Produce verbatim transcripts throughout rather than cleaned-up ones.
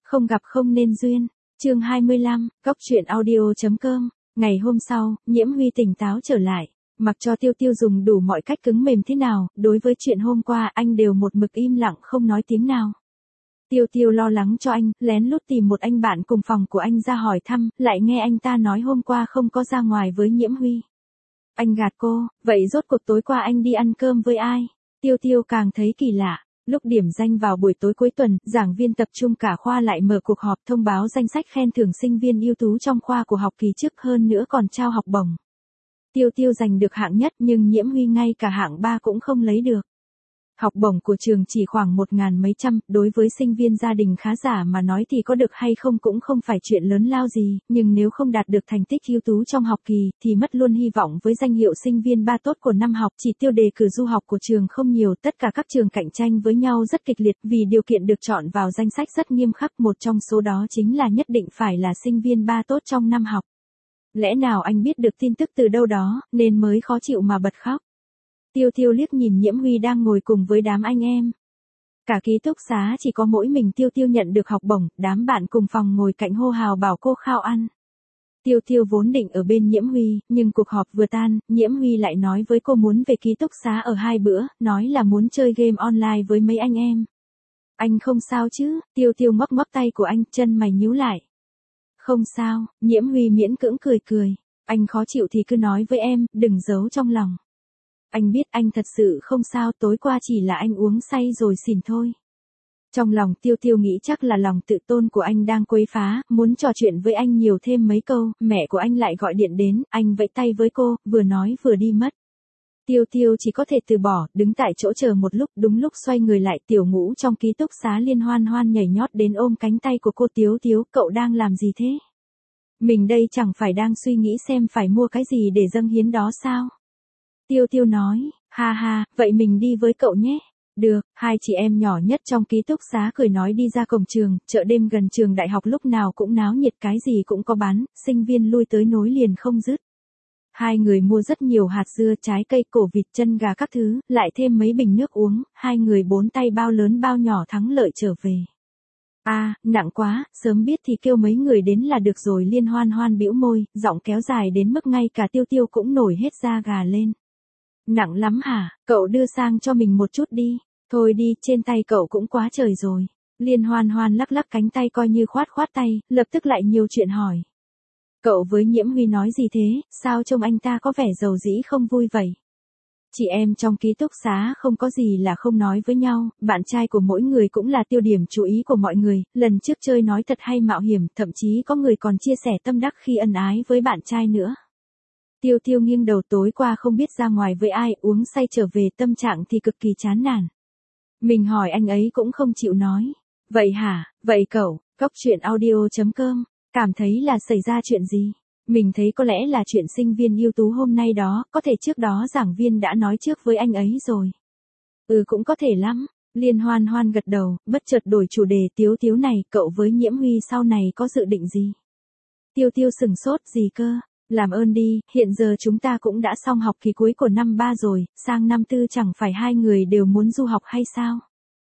Không gặp không nên duyên. Chương hai mươi lăm, Cóc truyện audio chấm com. Ngày hôm sau, Nhiễm Huy tỉnh táo trở lại. Mặc cho Tiêu Tiêu dùng đủ mọi cách cứng mềm thế nào, đối với chuyện hôm qua anh đều một mực im lặng không nói tiếng nào. Tiêu Tiêu lo lắng cho anh, lén lút tìm một anh bạn cùng phòng của anh ra hỏi thăm, lại nghe anh ta nói hôm qua không có ra ngoài với Nhiễm Huy. Anh gạt cô, vậy rốt cuộc tối qua anh đi ăn cơm với ai? Tiêu Tiêu càng thấy kỳ lạ. Lúc điểm danh vào buổi tối cuối tuần, giảng viên tập trung cả khoa lại mở cuộc họp thông báo danh sách khen thưởng sinh viên ưu tú trong khoa của học kỳ trước, hơn nữa còn trao học bổng. Tiêu Tiêu giành được hạng nhất nhưng Nhiễm Huy ngay cả hạng ba cũng không lấy được. Học bổng của trường chỉ khoảng một ngàn mấy trăm, đối với sinh viên gia đình khá giả mà nói thì có được hay không cũng không phải chuyện lớn lao gì, nhưng nếu không đạt được thành tích ưu tú trong học kỳ, thì mất luôn hy vọng với danh hiệu sinh viên ba tốt của năm học. Chỉ tiêu đề cử du học của trường không nhiều, tất cả các trường cạnh tranh với nhau rất kịch liệt, vì điều kiện được chọn vào danh sách rất nghiêm khắc, một trong số đó chính là nhất định phải là sinh viên ba tốt trong năm học. Lẽ nào anh biết được tin tức từ đâu đó, nên mới khó chịu mà bật khóc. Tiêu Tiêu liếc nhìn Nhiễm Huy đang ngồi cùng với đám anh em. Cả ký túc xá chỉ có mỗi mình Tiêu Tiêu nhận được học bổng, đám bạn cùng phòng ngồi cạnh hô hào bảo cô khao ăn. Tiêu Tiêu vốn định ở bên Nhiễm Huy, nhưng cuộc họp vừa tan, Nhiễm Huy lại nói với cô muốn về ký túc xá ở hai bữa, nói là muốn chơi game online với mấy anh em. Anh không sao chứ? Tiêu Tiêu ngoắc ngoắc tay của anh, chân mày nhíu lại. Không sao, Nhiễm Huy miễn cưỡng cười cười. Anh khó chịu thì cứ nói với em, đừng giấu trong lòng. Anh biết anh thật sự không sao, tối qua chỉ là anh uống say rồi xỉn thôi. Trong lòng Tiêu Tiêu nghĩ chắc là lòng tự tôn của anh đang quấy phá, muốn trò chuyện với anh nhiều thêm mấy câu, mẹ của anh lại gọi điện đến, anh vẫy tay với cô, vừa nói vừa đi mất. Tiêu Tiêu chỉ có thể từ bỏ, đứng tại chỗ chờ một lúc, đúng lúc xoay người lại Tiểu Ngũ trong ký túc xá Liên Hoan Hoan nhảy nhót đến ôm cánh tay của cô. Tiếu Tiếu, cậu đang làm gì thế? Mình đây chẳng phải đang suy nghĩ xem phải mua cái gì để dâng hiến đó sao? Tiêu Tiêu nói, ha ha, vậy mình đi với cậu nhé. Được, hai chị em nhỏ nhất trong ký túc xá cười nói đi ra cổng trường, chợ đêm gần trường đại học lúc nào cũng náo nhiệt, cái gì cũng có bán, sinh viên lui tới nối liền không dứt. Hai người mua rất nhiều hạt dưa, trái cây, cổ vịt, chân gà các thứ, lại thêm mấy bình nước uống, hai người bốn tay bao lớn bao nhỏ thắng lợi trở về. A, à, nặng quá, sớm biết thì kêu mấy người đến là được rồi. Liên Hoan Hoan bĩu môi, giọng kéo dài đến mức ngay cả Tiêu Tiêu cũng nổi hết da gà lên. Nặng lắm hả, cậu đưa sang cho mình một chút đi. Thôi đi, trên tay cậu cũng quá trời rồi. Liên Hoan Hoan lắc lắc cánh tay coi như khoát khoát tay, lập tức lại nhiều chuyện hỏi. Cậu với Nhiễm Huy nói gì thế, sao trông anh ta có vẻ giàu dĩ không vui vậy? Chị em trong ký túc xá không có gì là không nói với nhau, bạn trai của mỗi người cũng là tiêu điểm chú ý của mọi người, lần trước chơi nói thật hay mạo hiểm, thậm chí có người còn chia sẻ tâm đắc khi ân ái với bạn trai nữa. Tiêu Tiêu nghiêng đầu, tối qua không biết ra ngoài với ai, uống say trở về, tâm trạng thì cực kỳ chán nản. Mình hỏi anh ấy cũng không chịu nói. Vậy hả, vậy cậu, Cóc truyện audio chấm com, cảm thấy là xảy ra chuyện gì? Mình thấy có lẽ là chuyện sinh viên ưu tú hôm nay đó, có thể trước đó giảng viên đã nói trước với anh ấy rồi. Ừ, cũng có thể lắm. Liên Hoan Hoan gật đầu, bất chợt đổi chủ đề. Tiếu Tiếu này, cậu với Nhiễm Huy sau này có dự định gì? Tiêu Tiêu sừng sốt, gì cơ? Làm ơn đi, hiện giờ chúng ta cũng đã xong học kỳ cuối của năm ba rồi, sang năm tư chẳng phải hai người đều muốn du học hay sao?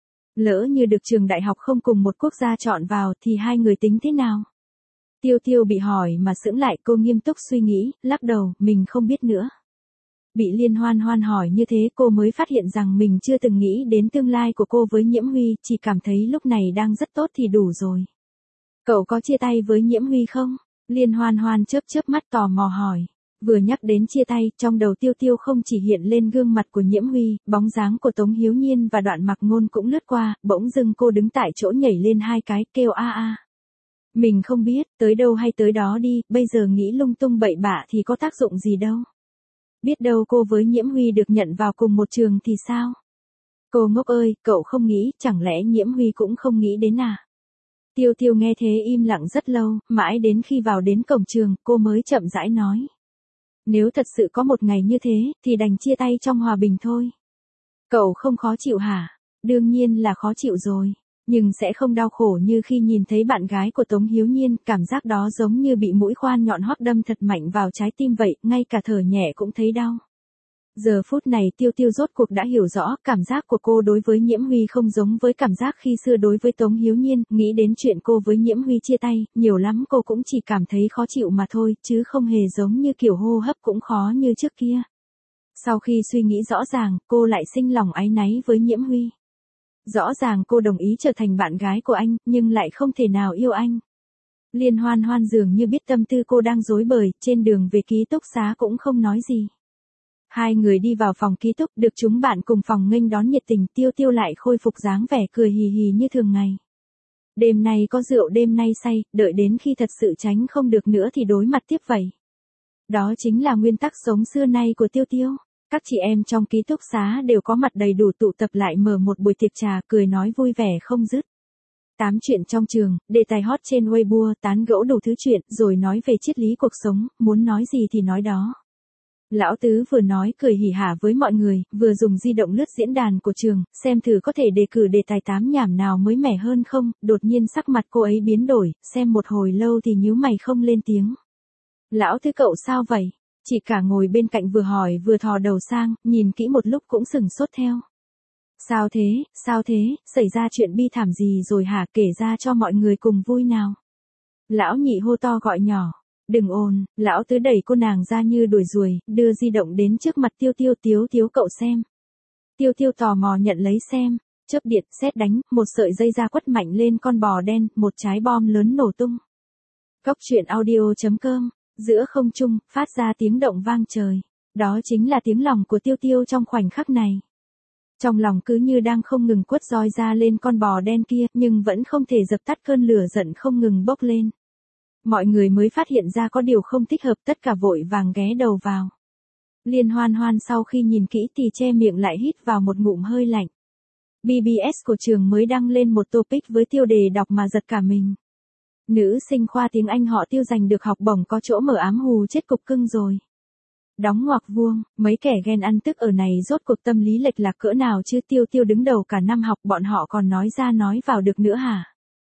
Lỡ như được trường đại học không cùng một quốc gia chọn vào thì hai người tính thế nào? Tiêu Tiêu bị hỏi mà sững lại, cô nghiêm túc suy nghĩ, lắc đầu, mình không biết nữa. Bị Liên Hoan Hoan hỏi như thế cô mới phát hiện rằng mình chưa từng nghĩ đến tương lai của cô với Nhiễm Huy, chỉ cảm thấy lúc này đang rất tốt thì đủ rồi. Cậu có chia tay với Nhiễm Huy không? Liên Hoan Hoan chớp chớp mắt tò mò hỏi. Vừa nhắc đến chia tay, trong đầu Tiêu Tiêu không chỉ hiện lên gương mặt của Nhiễm Huy, bóng dáng của Tống Hiếu Nhiên và Đoạn Mặc Ngôn cũng lướt qua, bỗng dưng cô đứng tại chỗ nhảy lên hai cái, kêu a a. Mình không biết, tới đâu hay tới đó đi, bây giờ nghĩ lung tung bậy bạ thì có tác dụng gì đâu. Biết đâu cô với Nhiễm Huy được nhận vào cùng một trường thì sao? Cô ngốc ơi, cậu không nghĩ, chẳng lẽ Nhiễm Huy cũng không nghĩ đến à? Tiêu Tiêu nghe thế im lặng rất lâu, mãi đến khi vào đến cổng trường, cô mới chậm rãi nói. Nếu thật sự có một ngày như thế, thì đành chia tay trong hòa bình thôi. Cậu không khó chịu hả? Đương nhiên là khó chịu rồi. Nhưng sẽ không đau khổ như khi nhìn thấy bạn gái của Tống Hiếu Nhiên, cảm giác đó giống như bị mũi khoan nhọn hoắt đâm thật mạnh vào trái tim vậy, ngay cả thở nhẹ cũng thấy đau. Giờ phút này Tiêu Tiêu rốt cuộc đã hiểu rõ cảm giác của cô đối với Nhiễm Huy không giống với cảm giác khi xưa đối với Tống Hiếu Nhiên, nghĩ đến chuyện cô với Nhiễm Huy chia tay, nhiều lắm cô cũng chỉ cảm thấy khó chịu mà thôi, chứ không hề giống như kiểu hô hấp cũng khó như trước kia. Sau khi suy nghĩ rõ ràng, cô lại sinh lòng áy náy với Nhiễm Huy. Rõ ràng cô đồng ý trở thành bạn gái của anh, nhưng lại không thể nào yêu anh. Liên Hoan Hoan dường như biết tâm tư cô đang rối bời, trên đường về ký túc xá cũng không nói gì. Hai người đi vào phòng ký túc, được chúng bạn cùng phòng nghênh đón nhiệt tình, Tiêu Tiêu lại khôi phục dáng vẻ cười hì hì như thường ngày. Đêm nay có rượu đêm nay say, đợi đến khi thật sự tránh không được nữa thì đối mặt tiếp vậy. Đó chính là nguyên tắc sống xưa nay của Tiêu Tiêu. Các chị em trong ký túc xá đều có mặt đầy đủ tụ tập lại mở một buổi tiệc trà, cười nói vui vẻ không dứt. Tám chuyện trong trường, đề tài hot trên Weibo, tán gẫu đủ thứ chuyện, rồi nói về triết lý cuộc sống, muốn nói gì thì nói đó. Lão Tứ vừa nói cười hỉ hả với mọi người, vừa dùng di động lướt diễn đàn của trường, xem thử có thể đề cử đề tài tám nhảm nào mới mẻ hơn không, đột nhiên sắc mặt cô ấy biến đổi, xem một hồi lâu thì nhíu mày không lên tiếng. Lão Tứ cậu sao vậy? Chị cả ngồi bên cạnh vừa hỏi vừa thò đầu sang, nhìn kỹ một lúc cũng sừng sốt theo. Sao thế, sao thế, xảy ra chuyện bi thảm gì rồi hả, kể ra cho mọi người cùng vui nào. Lão Nhị hô to gọi nhỏ. Đừng ồn, Lão Tứ đẩy cô nàng ra như đuổi ruồi, đưa di động đến trước mặt Tiêu Tiêu. Tiếu Tiếu cậu xem. Tiêu Tiêu tò mò nhận lấy xem, chớp điện, sét đánh, một sợi dây da quất mạnh lên con bò đen, một trái bom lớn nổ tung. Cốc truyện audio chấm com, giữa không trung, phát ra tiếng động vang trời. Đó chính là tiếng lòng của Tiêu Tiêu trong khoảnh khắc này. Trong lòng cứ như đang không ngừng quất roi ra lên con bò đen kia, nhưng vẫn không thể dập tắt cơn lửa giận không ngừng bốc lên. Mọi người mới phát hiện ra có điều không thích hợp, tất cả vội vàng ghé đầu vào. Liên Hoan Hoan sau khi nhìn kỹ thì che miệng lại hít vào một ngụm hơi lạnh. bê bê ét của trường mới đăng lên một topic với tiêu đề đọc mà giật cả mình. Nữ sinh khoa tiếng Anh họ Tiêu giành được học bổng có chỗ mở ám hù chết cục cưng rồi. Đóng ngoặc vuông, mấy kẻ ghen ăn tức ở này rốt cuộc tâm lý lệch lạc cỡ nào chứ. Tiêu Tiêu đứng đầu cả năm học, bọn họ còn nói ra nói vào được nữa hả?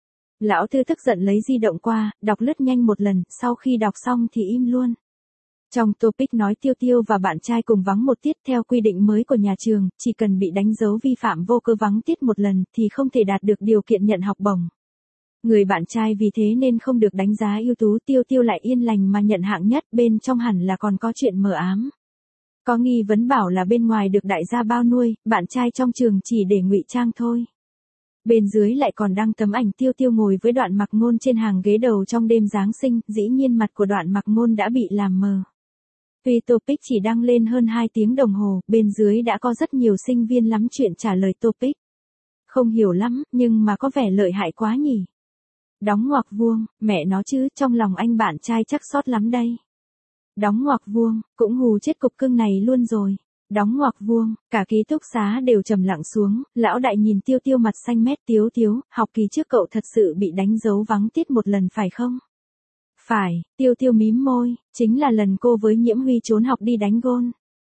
Lão Tư tức giận lấy di động qua, đọc lướt nhanh một lần, sau khi đọc xong thì im luôn. Trong topic nói Tiêu Tiêu và bạn trai cùng vắng một tiết, theo quy định mới của nhà trường, chỉ cần bị đánh dấu vi phạm vô cớ vắng tiết một lần thì không thể đạt được điều kiện nhận học bổng. Người bạn trai vì thế nên không được đánh giá ưu tú, Tiêu Tiêu lại yên lành mà nhận hạng nhất, bên trong hẳn là còn có chuyện mờ ám. Có nghi vấn bảo là bên ngoài được đại gia bao nuôi, bạn trai trong trường chỉ để ngụy trang thôi. Bên dưới lại còn đăng tấm ảnh Tiêu Tiêu ngồi với Đoạn Mặc Ngôn trên hàng ghế đầu trong đêm Giáng sinh, dĩ nhiên mặt của Đoạn Mặc Ngôn đã bị làm mờ. Tuy topic chỉ đăng lên hơn hai tiếng đồng hồ, bên dưới đã có rất nhiều sinh viên lắm chuyện trả lời topic. Không hiểu lắm, nhưng mà có vẻ lợi hại quá nhỉ. Đóng ngoặc vuông, mẹ nó chứ, trong lòng anh bạn trai chắc sót lắm đây. Đóng ngoặc vuông, cũng hù chết cục cưng này luôn rồi. Đóng ngoặc vuông, cả ký túc xá đều trầm lặng xuống, lão đại nhìn Tiêu Tiêu mặt xanh mét. Tiếu Tiếu, học kỳ trước cậu thật sự bị đánh dấu vắng tiết một lần phải không? Phải, Tiêu Tiêu mím môi, chính là lần cô với Nhiễm Huy trốn học đi đánh gôn.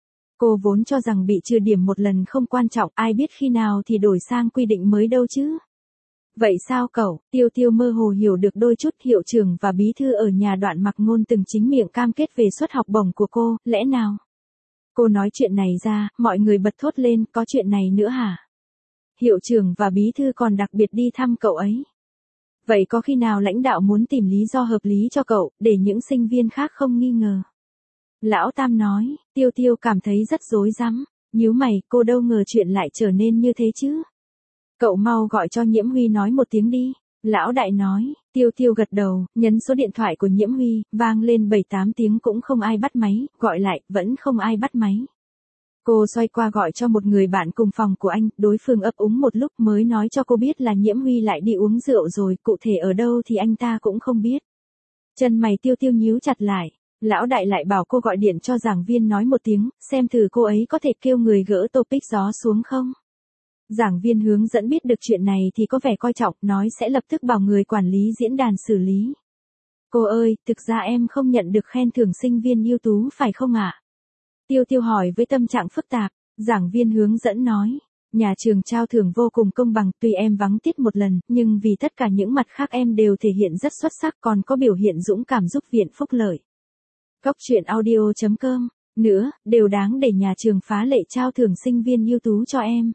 Cô vốn cho rằng bị trừ điểm một lần không quan trọng, ai biết khi nào thì đổi sang quy định mới đâu chứ. Vậy sao cậu? Tiêu Tiêu mơ hồ hiểu được đôi chút, hiệu trưởng và bí thư ở nhà Đoạn Mặc Ngôn từng chính miệng cam kết về suất học bổng của cô, lẽ nào? Cô nói chuyện này ra, mọi người bật thốt lên, có chuyện này nữa hả? Hiệu trưởng và bí thư còn đặc biệt đi thăm cậu ấy. Vậy có khi nào lãnh đạo muốn tìm lý do hợp lý cho cậu, để những sinh viên khác không nghi ngờ? Lão Tam nói. Tiêu Tiêu cảm thấy rất rối rắm, nhíu mày, cô đâu ngờ chuyện lại trở nên như thế chứ. Cậu mau gọi cho Nhiễm Huy nói một tiếng đi. Lão đại nói. Tiêu Tiêu gật đầu, nhấn số điện thoại của Nhiễm Huy, vang lên bảy tám tiếng cũng không ai bắt máy, gọi lại, vẫn không ai bắt máy. Cô xoay qua gọi cho một người bạn cùng phòng của anh, đối phương ấp úng một lúc mới nói cho cô biết là Nhiễm Huy lại đi uống rượu rồi, cụ thể ở đâu thì anh ta cũng không biết. Chân mày Tiêu Tiêu nhíu chặt lại, lão đại lại bảo cô gọi điện cho giảng viên nói một tiếng, xem thử cô ấy có thể kêu người gỡ topic gió xuống không. Giảng viên hướng dẫn biết được chuyện này thì có vẻ coi trọng, nói sẽ lập tức bảo người quản lý diễn đàn xử lý. Cô ơi, thực ra em không nhận được khen thưởng sinh viên ưu tú phải không ạ? Tiêu Tiêu hỏi với tâm trạng phức tạp. Giảng viên hướng dẫn nói, nhà trường trao thưởng vô cùng công bằng, tuy em vắng tiết một lần, nhưng vì tất cả những mặt khác em đều thể hiện rất xuất sắc, còn có biểu hiện dũng cảm giúp viện phúc lợi. Cốc truyện audio chấm com nữa, đều đáng để nhà trường phá lệ trao thưởng sinh viên ưu tú cho em.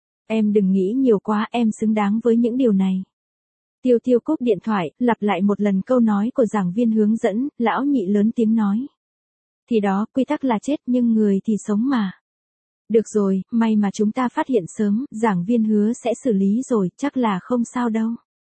Em đừng nghĩ nhiều quá, em xứng đáng với những điều này. Tiêu Tiêu cúp điện thoại, lặp lại một lần câu nói của giảng viên hướng dẫn, lão nhị lớn tiếng nói. Thì đó, quy tắc là chết nhưng người thì sống mà. Được rồi, may mà chúng ta phát hiện sớm, giảng viên hứa sẽ xử lý rồi, chắc là không sao đâu.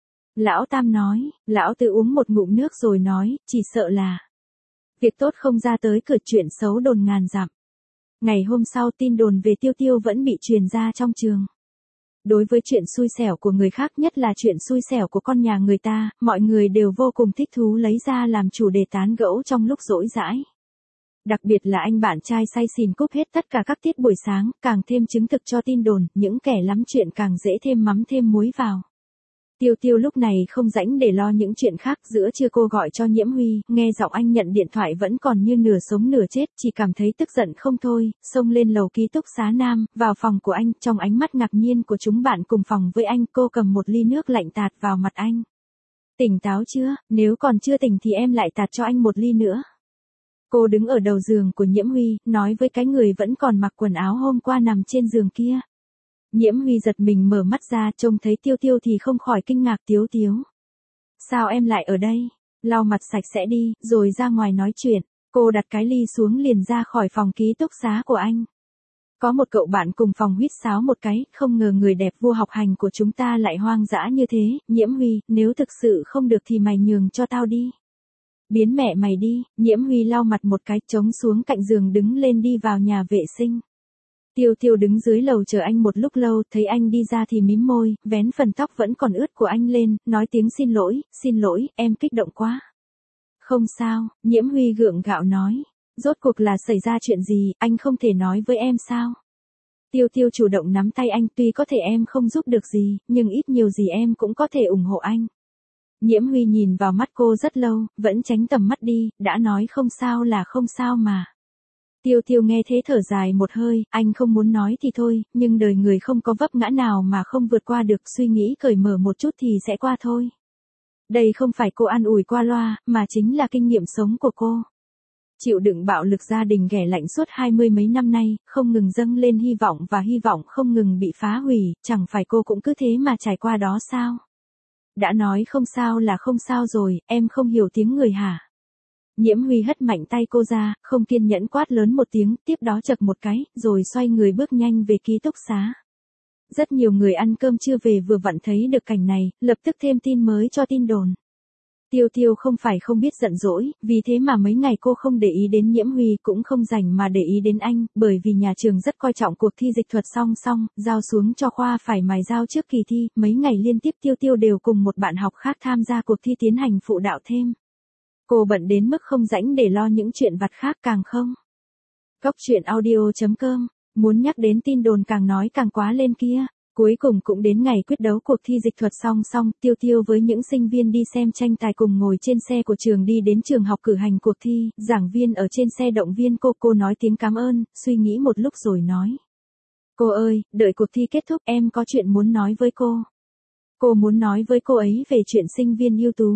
Lão Tam nói, lão Tư uống một ngụm nước rồi nói, chỉ sợ là việc tốt không ra tới cửa, chuyện xấu đồn ngàn dặm. Ngày hôm sau tin đồn về Tiêu Tiêu vẫn bị truyền ra trong trường. Đối với chuyện xui xẻo của người khác, nhất là chuyện xui xẻo của con nhà người ta, mọi người đều vô cùng thích thú lấy ra làm chủ đề tán gẫu trong lúc rỗi rãi. Đặc biệt là anh bạn trai say xỉn cúp hết tất cả các tiết buổi sáng, càng thêm chứng thực cho tin đồn, những kẻ lắm chuyện càng dễ thêm mắm thêm muối vào. Tiêu Tiêu lúc này không rảnh để lo những chuyện khác, giữa trưa cô gọi cho Nhiễm Huy, nghe giọng anh nhận điện thoại vẫn còn như nửa sống nửa chết, chỉ cảm thấy tức giận không thôi, xông lên lầu ký túc xá nam, vào phòng của anh, trong ánh mắt ngạc nhiên của chúng bạn cùng phòng với anh, cô cầm một ly nước lạnh tạt vào mặt anh. Tỉnh táo chưa, nếu còn chưa tỉnh thì em lại tạt cho anh một ly nữa. Cô đứng ở đầu giường của Nhiễm Huy, nói với cái người vẫn còn mặc quần áo hôm qua nằm trên giường kia. Nhiễm Huy giật mình mở mắt ra, trông thấy Tiêu Tiêu thì không khỏi kinh ngạc. Tiếu Tiếu, sao em lại ở đây? Lau mặt sạch sẽ đi, rồi ra ngoài nói chuyện. Cô đặt cái ly xuống liền ra khỏi phòng ký túc xá của anh. Có một cậu bạn cùng phòng huýt sáo một cái, không ngờ người đẹp vua học hành của chúng ta lại hoang dã như thế. Nhiễm Huy, nếu thực sự không được thì mày nhường cho tao đi. Biến mẹ mày đi. Nhiễm Huy lau mặt một cái, trống xuống cạnh giường đứng lên đi vào nhà vệ sinh. Tiêu Tiêu đứng dưới lầu chờ anh một lúc lâu, thấy anh đi ra thì mím môi, vén phần tóc vẫn còn ướt của anh lên, nói tiếng xin lỗi, xin lỗi, em kích động quá. Không sao, Nhiễm Huy gượng gạo nói. Rốt cuộc là xảy ra chuyện gì, anh không thể nói với em sao? Tiêu Tiêu chủ động nắm tay anh, tuy có thể em không giúp được gì, nhưng ít nhiều gì em cũng có thể ủng hộ anh. Nhiễm Huy nhìn vào mắt cô rất lâu, vẫn tránh tầm mắt đi, đã nói không sao là không sao mà. Tiêu Tiêu nghe thế thở dài một hơi, anh không muốn nói thì thôi, nhưng đời người không có vấp ngã nào mà không vượt qua được, suy nghĩ cởi mở một chút thì sẽ qua thôi. Đây không phải cô an ủi qua loa, mà chính là kinh nghiệm sống của cô. Chịu đựng bạo lực gia đình ghẻ lạnh suốt hai mươi mấy năm nay, không ngừng dâng lên hy vọng và hy vọng không ngừng bị phá hủy, chẳng phải cô cũng cứ thế mà trải qua đó sao? Đã nói không sao là không sao rồi, em không hiểu tiếng người hả? Nhiễm Huy hất mạnh tay cô ra, không kiên nhẫn quát lớn một tiếng, tiếp đó chậc một cái, rồi xoay người bước nhanh về ký túc xá. Rất nhiều người ăn cơm trưa về vừa vặn thấy được cảnh này, lập tức thêm tin mới cho tin đồn. Tiêu Tiêu không phải không biết giận dỗi, vì thế mà mấy ngày cô không để ý đến Nhiễm Huy, cũng không rảnh mà để ý đến anh, bởi vì nhà trường rất coi trọng cuộc thi dịch thuật song song, giao xuống cho khoa phải mài dao trước kỳ thi, mấy ngày liên tiếp Tiêu Tiêu đều cùng một bạn học khác tham gia cuộc thi tiến hành phụ đạo thêm. Cô bận đến mức không rảnh để lo những chuyện vặt khác, càng không. Góc truyện audio chấm com, muốn nhắc đến tin đồn càng nói càng quá lên kia. Cuối cùng cũng đến ngày quyết đấu cuộc thi dịch thuật song song, Tiêu Tiêu với những sinh viên đi xem tranh tài cùng ngồi trên xe của trường đi đến trường học cử hành cuộc thi, giảng viên ở trên xe động viên cô, cô nói tiếng cảm ơn, suy nghĩ một lúc rồi nói. Cô ơi, đợi cuộc thi kết thúc em có chuyện muốn nói với cô. Cô muốn nói với cô ấy về chuyện sinh viên ưu tú.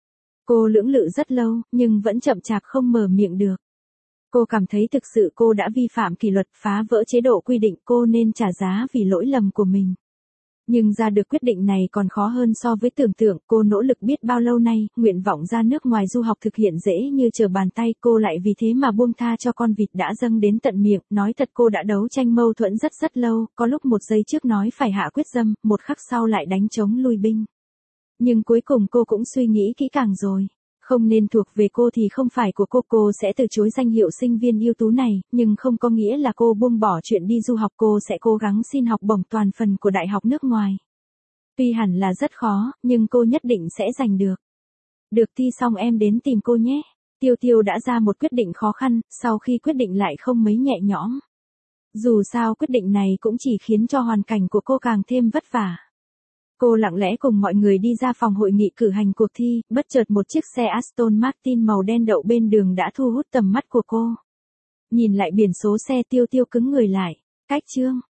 Cô lưỡng lự rất lâu, nhưng vẫn chậm chạp không mở miệng được. Cô cảm thấy thực sự cô đã vi phạm kỷ luật, phá vỡ chế độ quy định, cô nên trả giá vì lỗi lầm của mình. Nhưng ra được quyết định này còn khó hơn so với tưởng tượng, cô nỗ lực biết bao lâu nay, nguyện vọng ra nước ngoài du học thực hiện dễ như trở bàn tay, cô lại vì thế mà buông tha cho con vịt đã dâng đến tận miệng, nói thật cô đã đấu tranh mâu thuẫn rất rất lâu, có lúc một giây trước nói phải hạ quyết tâm, một khắc sau lại đánh trống lui binh. Nhưng cuối cùng cô cũng suy nghĩ kỹ càng rồi. Không nên thuộc về cô thì không phải của cô, cô sẽ từ chối danh hiệu sinh viên ưu tú này, nhưng không có nghĩa là cô buông bỏ chuyện đi du học, cô sẽ cố gắng xin học bổng toàn phần của đại học nước ngoài. Tuy hẳn là rất khó, nhưng cô nhất định sẽ giành được. Được thi xong em đến tìm cô nhé. Tiêu Tiêu đã ra một quyết định khó khăn, sau khi quyết định lại không mấy nhẹ nhõm. Dù sao quyết định này cũng chỉ khiến cho hoàn cảnh của cô càng thêm vất vả. Cô lặng lẽ cùng mọi người đi ra phòng hội nghị cử hành cuộc thi, bất chợt một chiếc xe Aston Martin màu đen đậu bên đường đã thu hút tầm mắt của cô. Nhìn lại biển số xe, Tiêu Tiêu cứng người lại. Cách chương